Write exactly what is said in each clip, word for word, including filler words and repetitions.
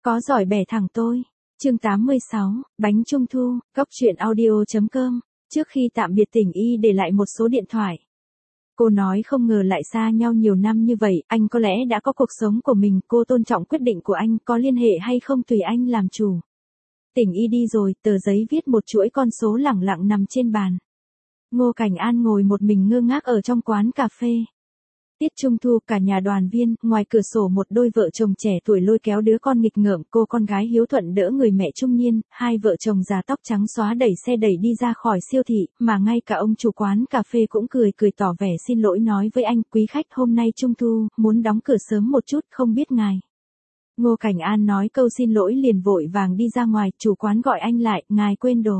Có giỏi bẻ thẳng tôi. Chương tám mươi sáu, bánh trung thu, góc truyện audio.com. Trước khi tạm biệt Tình Y để lại một số điện thoại. Cô nói không ngờ lại xa nhau nhiều năm như vậy, anh có lẽ đã có cuộc sống của mình, cô tôn trọng quyết định của anh, có liên hệ hay không tùy anh làm chủ. Tình Y đi rồi, tờ giấy viết một chuỗi con số lẳng lặng nằm trên bàn. Ngô Cảnh An ngồi một mình ngơ ngác ở trong quán cà phê. Tiết Trung Thu, cả nhà đoàn viên, ngoài cửa sổ một đôi vợ chồng trẻ tuổi lôi kéo đứa con nghịch ngợm, cô con gái hiếu thuận đỡ người mẹ trung niên, hai vợ chồng già tóc trắng xóa đẩy xe đẩy đi ra khỏi siêu thị, mà ngay cả ông chủ quán cà phê cũng cười cười tỏ vẻ xin lỗi nói với anh, quý khách hôm nay Trung Thu, muốn đóng cửa sớm một chút, không biết ngài. Ngô Cảnh An nói câu xin lỗi liền vội vàng đi ra ngoài, chủ quán gọi anh lại, ngài quên đồ.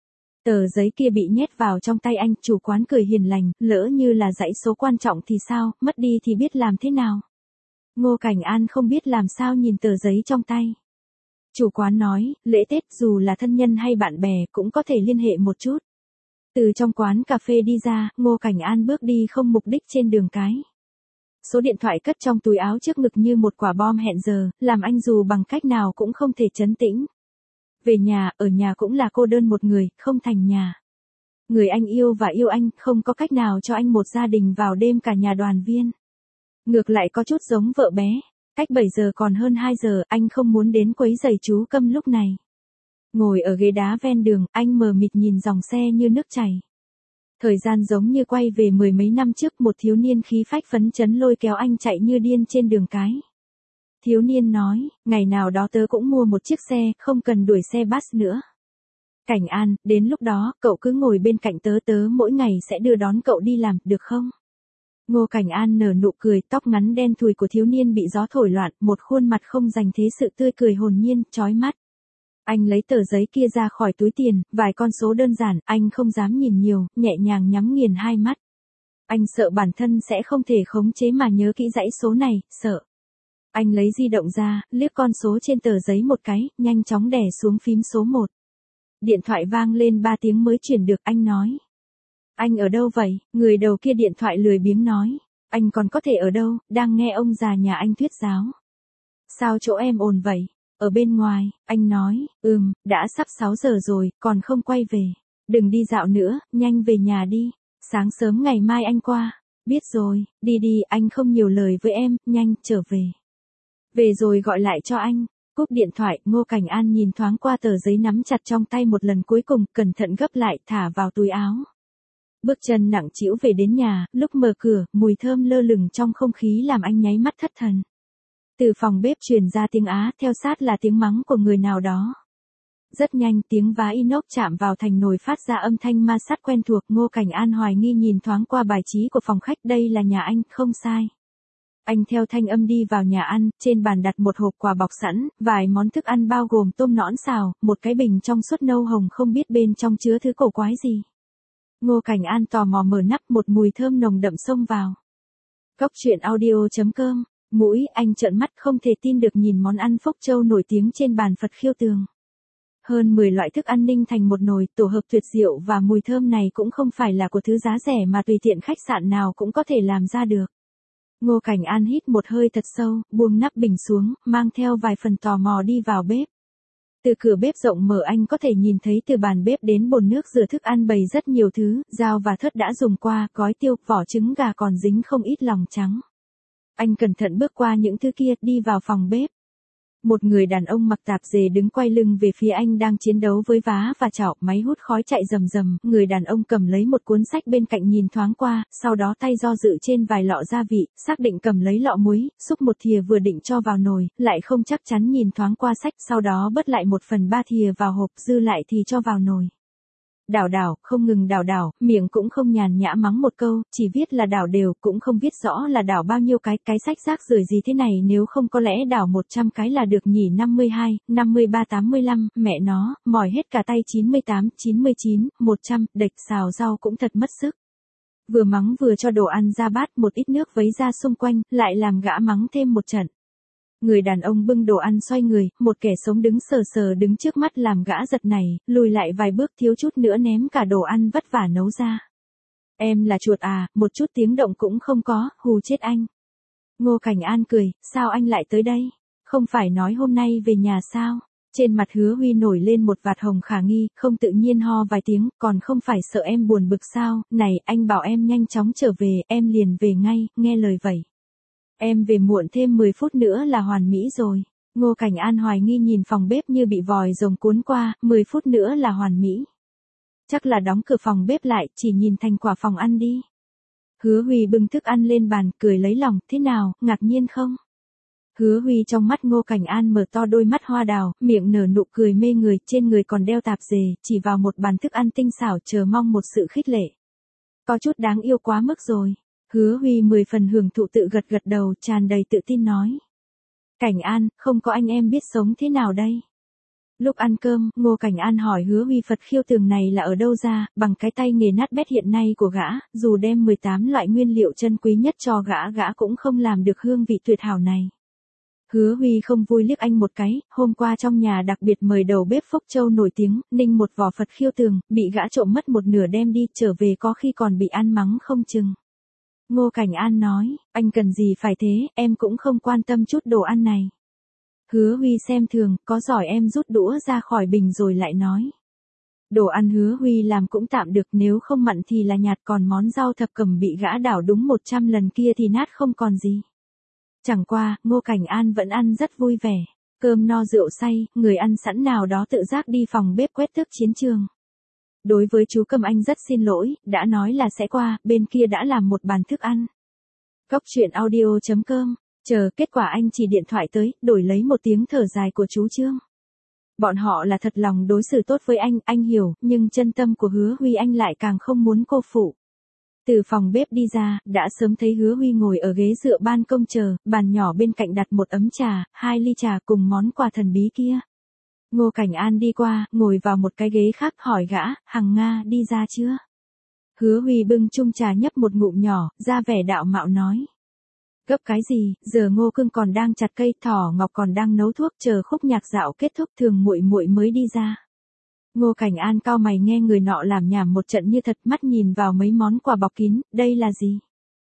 Tờ giấy kia bị nhét vào trong tay anh, chủ quán cười hiền lành, lỡ như là dãy số quan trọng thì sao, mất đi thì biết làm thế nào. Ngô Cảnh An không biết làm sao nhìn tờ giấy trong tay. Chủ quán nói, lễ Tết dù là thân nhân hay bạn bè cũng có thể liên hệ một chút. Từ trong quán cà phê đi ra, Ngô Cảnh An bước đi không mục đích trên đường cái. Số điện thoại cất trong túi áo trước ngực như một quả bom hẹn giờ, làm anh dù bằng cách nào cũng không thể trấn tĩnh. Về nhà, ở nhà cũng là cô đơn một người, không thành nhà. Người anh yêu và yêu anh, không có cách nào cho anh một gia đình vào đêm cả nhà đoàn viên. Ngược lại có chút giống vợ bé. Cách bảy giờ còn hơn hai giờ, anh không muốn đến quấy rầy chú Câm lúc này. Ngồi ở ghế đá ven đường, anh mờ mịt nhìn dòng xe như nước chảy. Thời gian giống như quay về mười mấy năm trước, một thiếu niên khí phách phấn chấn lôi kéo anh chạy như điên trên đường cái. Thiếu niên nói, ngày nào đó tớ cũng mua một chiếc xe, không cần đuổi xe bus nữa. Cảnh An, đến lúc đó, cậu cứ ngồi bên cạnh tớ tớ mỗi ngày sẽ đưa đón cậu đi làm, được không? Ngô Cảnh An nở nụ cười, tóc ngắn đen thùi của thiếu niên bị gió thổi loạn, một khuôn mặt không dành thế sự tươi cười hồn nhiên, chói mắt. Anh lấy tờ giấy kia ra khỏi túi tiền, vài con số đơn giản, anh không dám nhìn nhiều, nhẹ nhàng nhắm nghiền hai mắt. Anh sợ bản thân sẽ không thể khống chế mà nhớ kỹ dãy số này, sợ. Anh lấy di động ra, liếc con số trên tờ giấy một cái, nhanh chóng đè xuống phím số một. Điện thoại vang lên ba tiếng mới chuyển được, anh nói. Anh ở đâu vậy? Người đầu kia điện thoại lười biếng nói. Anh còn có thể ở đâu, đang nghe ông già nhà anh thuyết giáo. Sao chỗ em ồn vậy? Ở bên ngoài, anh nói, ừm, đã sắp sáu giờ rồi, còn không quay về. Đừng đi dạo nữa, nhanh về nhà đi. Sáng sớm ngày mai anh qua. Biết rồi, đi đi, anh không nhiều lời với em, nhanh, trở về. Về rồi gọi lại cho anh. Cúp điện thoại, Ngô Cảnh An nhìn thoáng qua tờ giấy nắm chặt trong tay một lần cuối cùng, cẩn thận gấp lại, thả vào túi áo. Bước chân nặng trĩu về đến nhà, lúc mở cửa, mùi thơm lơ lửng trong không khí làm anh nháy mắt thất thần. Từ phòng bếp truyền ra tiếng Á, theo sát là tiếng mắng của người nào đó. Rất nhanh, tiếng vá inox chạm vào thành nồi phát ra âm thanh ma sát quen thuộc. Ngô Cảnh An hoài nghi nhìn thoáng qua bài trí của phòng khách, đây là nhà anh, không sai. Anh theo thanh âm đi vào nhà ăn, trên bàn đặt một hộp quà bọc sẵn, vài món thức ăn bao gồm tôm nõn xào, một cái bình trong suốt nâu hồng không biết bên trong chứa thứ cổ quái gì. Ngô Cảnh An tò mò mở nắp, một mùi thơm nồng đậm xông vào. Góc truyện audio.com, mũi anh trợn mắt không thể tin được nhìn món ăn phúc châu nổi tiếng trên bàn Phật Khiêu Tường. Hơn mười loại thức ăn ninh thành một nồi, tổ hợp tuyệt diệu và mùi thơm này cũng không phải là của thứ giá rẻ mà tùy tiện khách sạn nào cũng có thể làm ra được. Ngô Cảnh An hít một hơi thật sâu, buông nắp bình xuống, mang theo vài phần tò mò đi vào bếp. Từ cửa bếp rộng mở anh có thể nhìn thấy từ bàn bếp đến bồn nước rửa thức ăn bày rất nhiều thứ, dao và thớt đã dùng qua, gói tiêu, vỏ trứng gà còn dính không ít lòng trắng. Anh cẩn thận bước qua những thứ kia, đi vào phòng bếp. Một người đàn ông mặc tạp dề đứng quay lưng về phía anh đang chiến đấu với vá và chảo, máy hút khói chạy rầm rầm, người đàn ông cầm lấy một cuốn sách bên cạnh nhìn thoáng qua, sau đó tay do dự trên vài lọ gia vị, xác định cầm lấy lọ muối, xúc một thìa vừa định cho vào nồi, lại không chắc chắn nhìn thoáng qua sách, sau đó bớt lại một phần ba thìa vào hộp, dư lại thì cho vào nồi. Đảo đảo, không ngừng đảo đảo, miệng cũng không nhàn nhã mắng một câu, chỉ viết là đảo đều, cũng không viết rõ là đảo bao nhiêu cái, cái sách rác rưởi gì thế này nếu không có lẽ đảo một trăm cái là được nhỉ. Năm mươi hai, năm mươi ba, tám mươi lăm, mẹ nó, mỏi hết cả tay. Chín mươi tám, chín mươi chín, một trăm, đệch xào rau cũng thật mất sức. Vừa mắng vừa cho đồ ăn ra bát, một ít nước vấy ra xung quanh, lại làm gã mắng thêm một trận. Người đàn ông bưng đồ ăn xoay người, một kẻ sống đứng sờ sờ đứng trước mắt làm gã giật này, lùi lại vài bước thiếu chút nữa ném cả đồ ăn vất vả nấu ra. Em là chuột à, một chút tiếng động cũng không có, hù chết anh. Ngô Cảnh An cười, sao anh lại tới đây? Không phải nói hôm nay về nhà sao? Trên mặt Hứa Huy nổi lên một vạt hồng khả nghi, không tự nhiên ho vài tiếng, còn không phải sợ em buồn bực sao? Này, anh bảo em nhanh chóng trở về, em liền về ngay, nghe lời vậy. Em về muộn thêm mười phút nữa là hoàn mỹ rồi. Ngô Cảnh An hoài nghi nhìn phòng bếp như bị vòi rồng cuốn qua, mười phút nữa là hoàn mỹ. Chắc là đóng cửa phòng bếp lại, chỉ nhìn thành quả phòng ăn đi. Hứa Huy bưng thức ăn lên bàn, cười lấy lòng, thế nào, ngạc nhiên không? Hứa Huy trong mắt Ngô Cảnh An mở to đôi mắt hoa đào, miệng nở nụ cười mê người, trên người còn đeo tạp dề, chỉ vào một bàn thức ăn tinh xảo chờ mong một sự khích lệ. Có chút đáng yêu quá mức rồi. Hứa Huy mười phần hưởng thụ tự gật gật đầu, tràn đầy tự tin nói. Cảnh An, không có anh em biết sống thế nào đây? Lúc ăn cơm, Ngô Cảnh An hỏi Hứa Huy Phật khiêu tường này là ở đâu ra, bằng cái tay nghề nát bét hiện nay của gã, dù đem mười tám loại nguyên liệu chân quý nhất cho gã gã cũng không làm được hương vị tuyệt hảo này. Hứa Huy không vui liếc anh một cái, hôm qua trong nhà đặc biệt mời đầu bếp Phúc Châu nổi tiếng, ninh một vỏ Phật khiêu tường, bị gã trộm mất một nửa đem đi, trở về có khi còn bị ăn mắng không chừng. Ngô Cảnh An nói, anh cần gì phải thế, em cũng không quan tâm chút đồ ăn này. Hứa Huy xem thường, có giỏi em rút đũa ra khỏi bình rồi lại nói. Đồ ăn Hứa Huy làm cũng tạm được, nếu không mặn thì là nhạt, còn món rau thập cẩm bị gã đảo đúng một trăm lần kia thì nát không còn gì. Chẳng qua, Ngô Cảnh An vẫn ăn rất vui vẻ. Cơm no rượu say, người ăn sẵn nào đó tự giác đi phòng bếp quét tước chiến trường. Đối với chú Câm anh rất xin lỗi, đã nói là sẽ qua, bên kia đã làm một bàn thức ăn. Cốc truyện audio chấm com, chờ kết quả anh chỉ điện thoại tới, đổi lấy một tiếng thở dài của chú Trương. Bọn họ là thật lòng đối xử tốt với anh, anh hiểu, nhưng chân tâm của Hứa Huy anh lại càng không muốn cô phụ. Từ phòng bếp đi ra, đã sớm thấy Hứa Huy ngồi ở ghế dựa ban công chờ, bàn nhỏ bên cạnh đặt một ấm trà, hai ly trà cùng món quà thần bí kia. Ngô Cảnh An đi qua, ngồi vào một cái ghế khác hỏi gã, Hằng Nga đi ra chưa? Hứa Huy bưng chung trà nhấp một ngụm nhỏ, ra vẻ đạo mạo nói. Gấp cái gì, giờ Ngô Cưng còn đang chặt cây, Thỏ Ngọc còn đang nấu thuốc, chờ khúc nhạc dạo kết thúc thường muội muội mới đi ra. Ngô Cảnh An cau mày nghe người nọ làm nhảm một trận như thật, mắt nhìn vào mấy món quà bọc kín, đây là gì?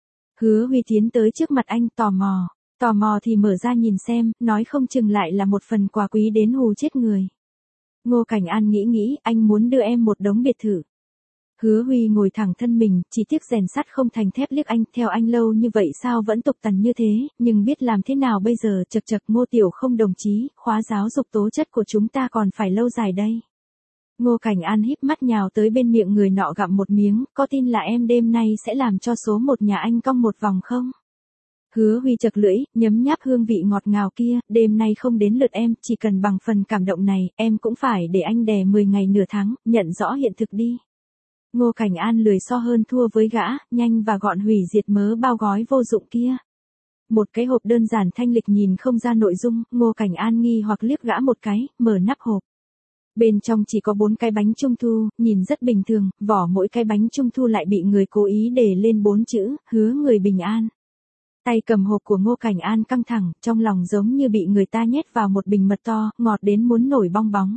Hứa Huy tiến tới trước mặt anh tò mò, tò mò thì mở ra nhìn xem, nói không chừng lại là một phần quà quý đến hù chết người. Ngô Cảnh An nghĩ nghĩ, anh muốn đưa em một đống biệt thự. Hứa Huy ngồi thẳng thân mình, chỉ tiếc rèn sắt không thành thép liếc anh, theo anh lâu như vậy sao vẫn tục tằn như thế, nhưng biết làm thế nào bây giờ, chật chật Ngô Tiểu không đồng chí, khóa giáo dục tố chất của chúng ta còn phải lâu dài đây. Ngô Cảnh An híp mắt nhào tới bên miệng người nọ gặm một miếng, có tin là em đêm nay sẽ làm cho số một nhà anh cong một vòng không? Hứa Huy chật lưỡi, nhấm nháp hương vị ngọt ngào kia, đêm nay không đến lượt em, chỉ cần bằng phần cảm động này, em cũng phải để anh đè mười ngày nửa tháng, nhận rõ hiện thực đi. Ngô Cảnh An lười so hơn thua với gã, nhanh và gọn hủy diệt mớ bao gói vô dụng kia. Một cái hộp đơn giản thanh lịch nhìn không ra nội dung, Ngô Cảnh An nghi hoặc liếc gã một cái, mở nắp hộp. Bên trong chỉ có bốn cái bánh trung thu, nhìn rất bình thường, vỏ mỗi cái bánh trung thu lại bị người cố ý để lên bốn chữ, hứa người bình an. Tay cầm hộp của Ngô Cảnh An căng thẳng, trong lòng giống như bị người ta nhét vào một bình mật to, ngọt đến muốn nổi bong bóng.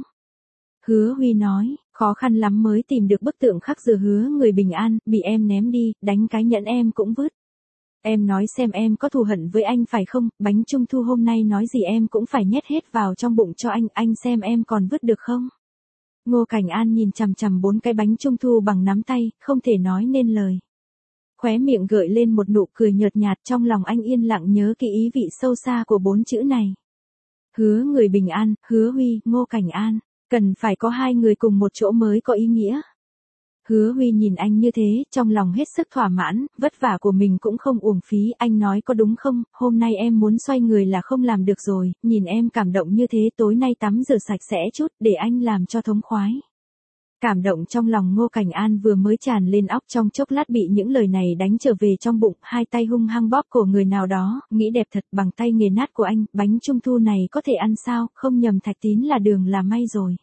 Hứa Huy nói, khó khăn lắm mới tìm được bức tượng khắc dừa hứa người bình an, bị em ném đi, đánh cái nhẫn em cũng vứt. Em nói xem em có thù hận với anh phải không, bánh trung thu hôm nay nói gì em cũng phải nhét hết vào trong bụng cho anh, anh xem em còn vứt được không? Ngô Cảnh An nhìn chằm chằm bốn cái bánh trung thu bằng nắm tay, không thể nói nên lời. Khóe miệng gợi lên một nụ cười nhợt nhạt, trong lòng anh yên lặng nhớ kỹ ý vị sâu xa của bốn chữ này. Hứa người bình an, Hứa Huy, Ngô Cảnh An, cần phải có hai người cùng một chỗ mới có ý nghĩa. Hứa Huy nhìn anh như thế, trong lòng hết sức thỏa mãn, vất vả của mình cũng không uổng phí, anh nói có đúng không, hôm nay em muốn xoay người là không làm được rồi, nhìn em cảm động như thế tối nay tắm rửa sạch sẽ chút, để anh làm cho thống khoái. Cảm động trong lòng Ngô Cảnh An vừa mới tràn lên óc trong chốc lát bị những lời này đánh trở về trong bụng, hai tay hung hăng bóp cổ người nào đó, nghĩ đẹp thật bằng tay nghề nát của anh, bánh trung thu này có thể ăn sao, không nhầm Thạch Tín là đường là may rồi.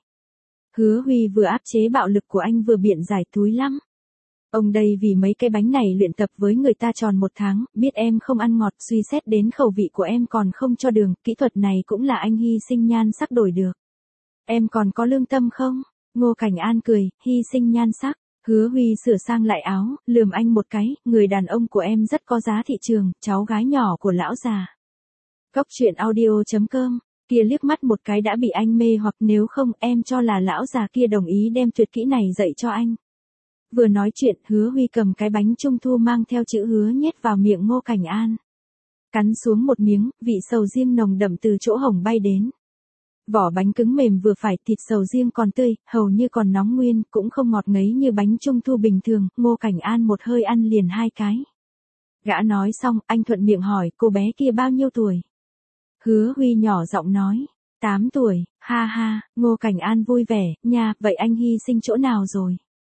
Hứa Huy vừa áp chế bạo lực của anh vừa biện giải túi lắm. Ông đây vì mấy cái bánh này luyện tập với người ta tròn một tháng, biết em không ăn ngọt, suy xét đến khẩu vị của em còn không cho đường, kỹ thuật này cũng là anh hy sinh nhan sắc đổi được. Em còn có lương tâm không? Ngô Cảnh An cười, hy sinh nhan sắc. Hứa Huy sửa sang lại áo, lườm anh một cái, người đàn ông của em rất có giá thị trường, cháu gái nhỏ của lão già. Cóc truyện audio chấm com, kia liếc mắt một cái đã bị anh mê hoặc nếu không em cho là lão già kia đồng ý đem tuyệt kỹ này dạy cho anh. Vừa nói chuyện, Hứa Huy cầm cái bánh trung thu mang theo chữ hứa nhét vào miệng Ngô Cảnh An. Cắn xuống một miếng, vị sầu riêng nồng đậm từ chỗ hồng bay đến. Vỏ bánh cứng mềm vừa phải, thịt sầu riêng còn tươi, hầu như còn nóng nguyên, cũng không ngọt ngấy như bánh trung thu bình thường, Ngô Cảnh An một hơi ăn liền hai cái. Gã nói xong, anh thuận miệng hỏi, cô bé kia bao nhiêu tuổi? Hứa Huy nhỏ giọng nói, tám tuổi, ha ha, Ngô Cảnh An vui vẻ, nha, vậy anh hy sinh chỗ nào rồi?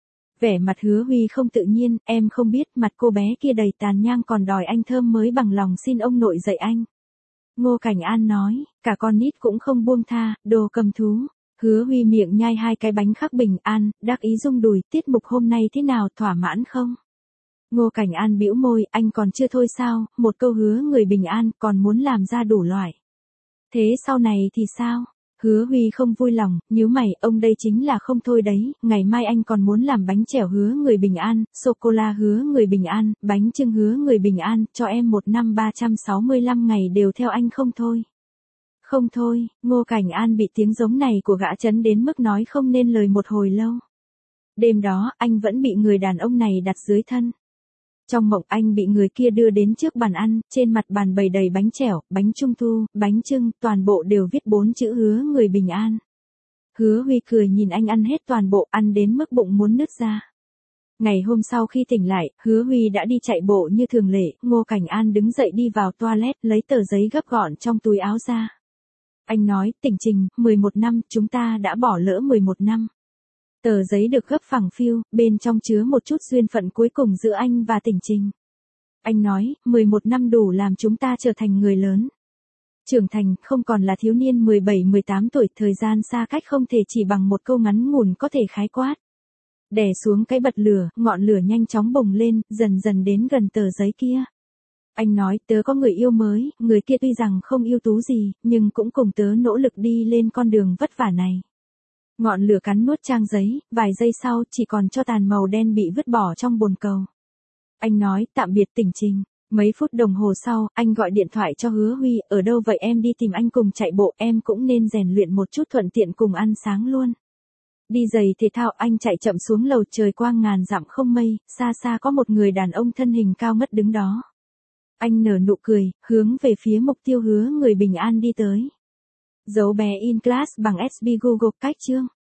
Vẻ mặt Hứa Huy không tự nhiên, em không biết, mặt cô bé kia đầy tàn nhang còn đòi anh thơm mới bằng lòng xin ông nội dạy anh. Ngô Cảnh An nói, cả con nít cũng không buông tha, đồ cầm thú. Hứa Huy miệng nhai hai cái bánh khắc bình an, đắc ý rung đùi, tiết mục hôm nay thế nào, thỏa mãn không? Ngô Cảnh An bĩu môi, anh còn chưa thôi sao, một câu hứa người bình an, còn muốn làm ra đủ loại. Thế sau này thì sao? Hứa Huy không vui lòng, nhíu mày, ông đây chính là không thôi đấy, ngày mai anh còn muốn làm bánh chèo hứa người bình an, sô-cô-la hứa người bình an, bánh chưng hứa người bình an, cho em một năm ba trăm sáu mươi lăm ngày đều theo anh không thôi. Không thôi, Ngô Cảnh An bị tiếng giống này của gã chấn đến mức nói không nên lời một hồi lâu. Đêm đó, anh vẫn bị người đàn ông này đặt dưới thân. Trong mộng anh bị người kia đưa đến trước bàn ăn, trên mặt bàn bày đầy bánh chèo, bánh trung thu, bánh chưng, toàn bộ đều viết bốn chữ hứa người bình an. Hứa Huy cười nhìn anh ăn hết toàn bộ, ăn đến mức bụng muốn nứt ra. Ngày hôm sau khi tỉnh lại, Hứa Huy đã đi chạy bộ như thường lệ, Ngô Cảnh An đứng dậy đi vào toilet, lấy tờ giấy gấp gọn trong túi áo ra. Anh nói, Tỉnh Trình, mười một năm, chúng ta đã bỏ lỡ mười một năm. Tờ giấy được gấp phẳng phiu, bên trong chứa một chút duyên phận cuối cùng giữa anh và Tỉnh Trình. Anh nói, mười một năm đủ làm chúng ta trở thành người lớn. Trưởng thành, không còn là thiếu niên mười bảy mười tám tuổi, thời gian xa cách không thể chỉ bằng một câu ngắn ngủn có thể khái quát. Đè xuống cái bật lửa, ngọn lửa nhanh chóng bùng lên, dần dần đến gần tờ giấy kia. Anh nói, tớ có người yêu mới, người kia tuy rằng không ưu tú gì, nhưng cũng cùng tớ nỗ lực đi lên con đường vất vả này. Ngọn lửa cắn nuốt trang giấy, vài giây sau chỉ còn cho tàn màu đen bị vứt bỏ trong bồn cầu. Anh nói, tạm biệt Tỉnh Trình. Mấy phút đồng hồ sau, anh gọi điện thoại cho Hứa Huy, ở đâu vậy em đi tìm anh cùng chạy bộ, em cũng nên rèn luyện một chút thuận tiện cùng ăn sáng luôn. Đi giày thể thao, anh chạy chậm xuống lầu, trời quang ngàn dặm không mây, xa xa có một người đàn ông thân hình cao ngất đứng đó. Anh nở nụ cười, hướng về phía mục tiêu hứa người bình an đi tới. Dấu bé in class bằng ét bê Google cách chương.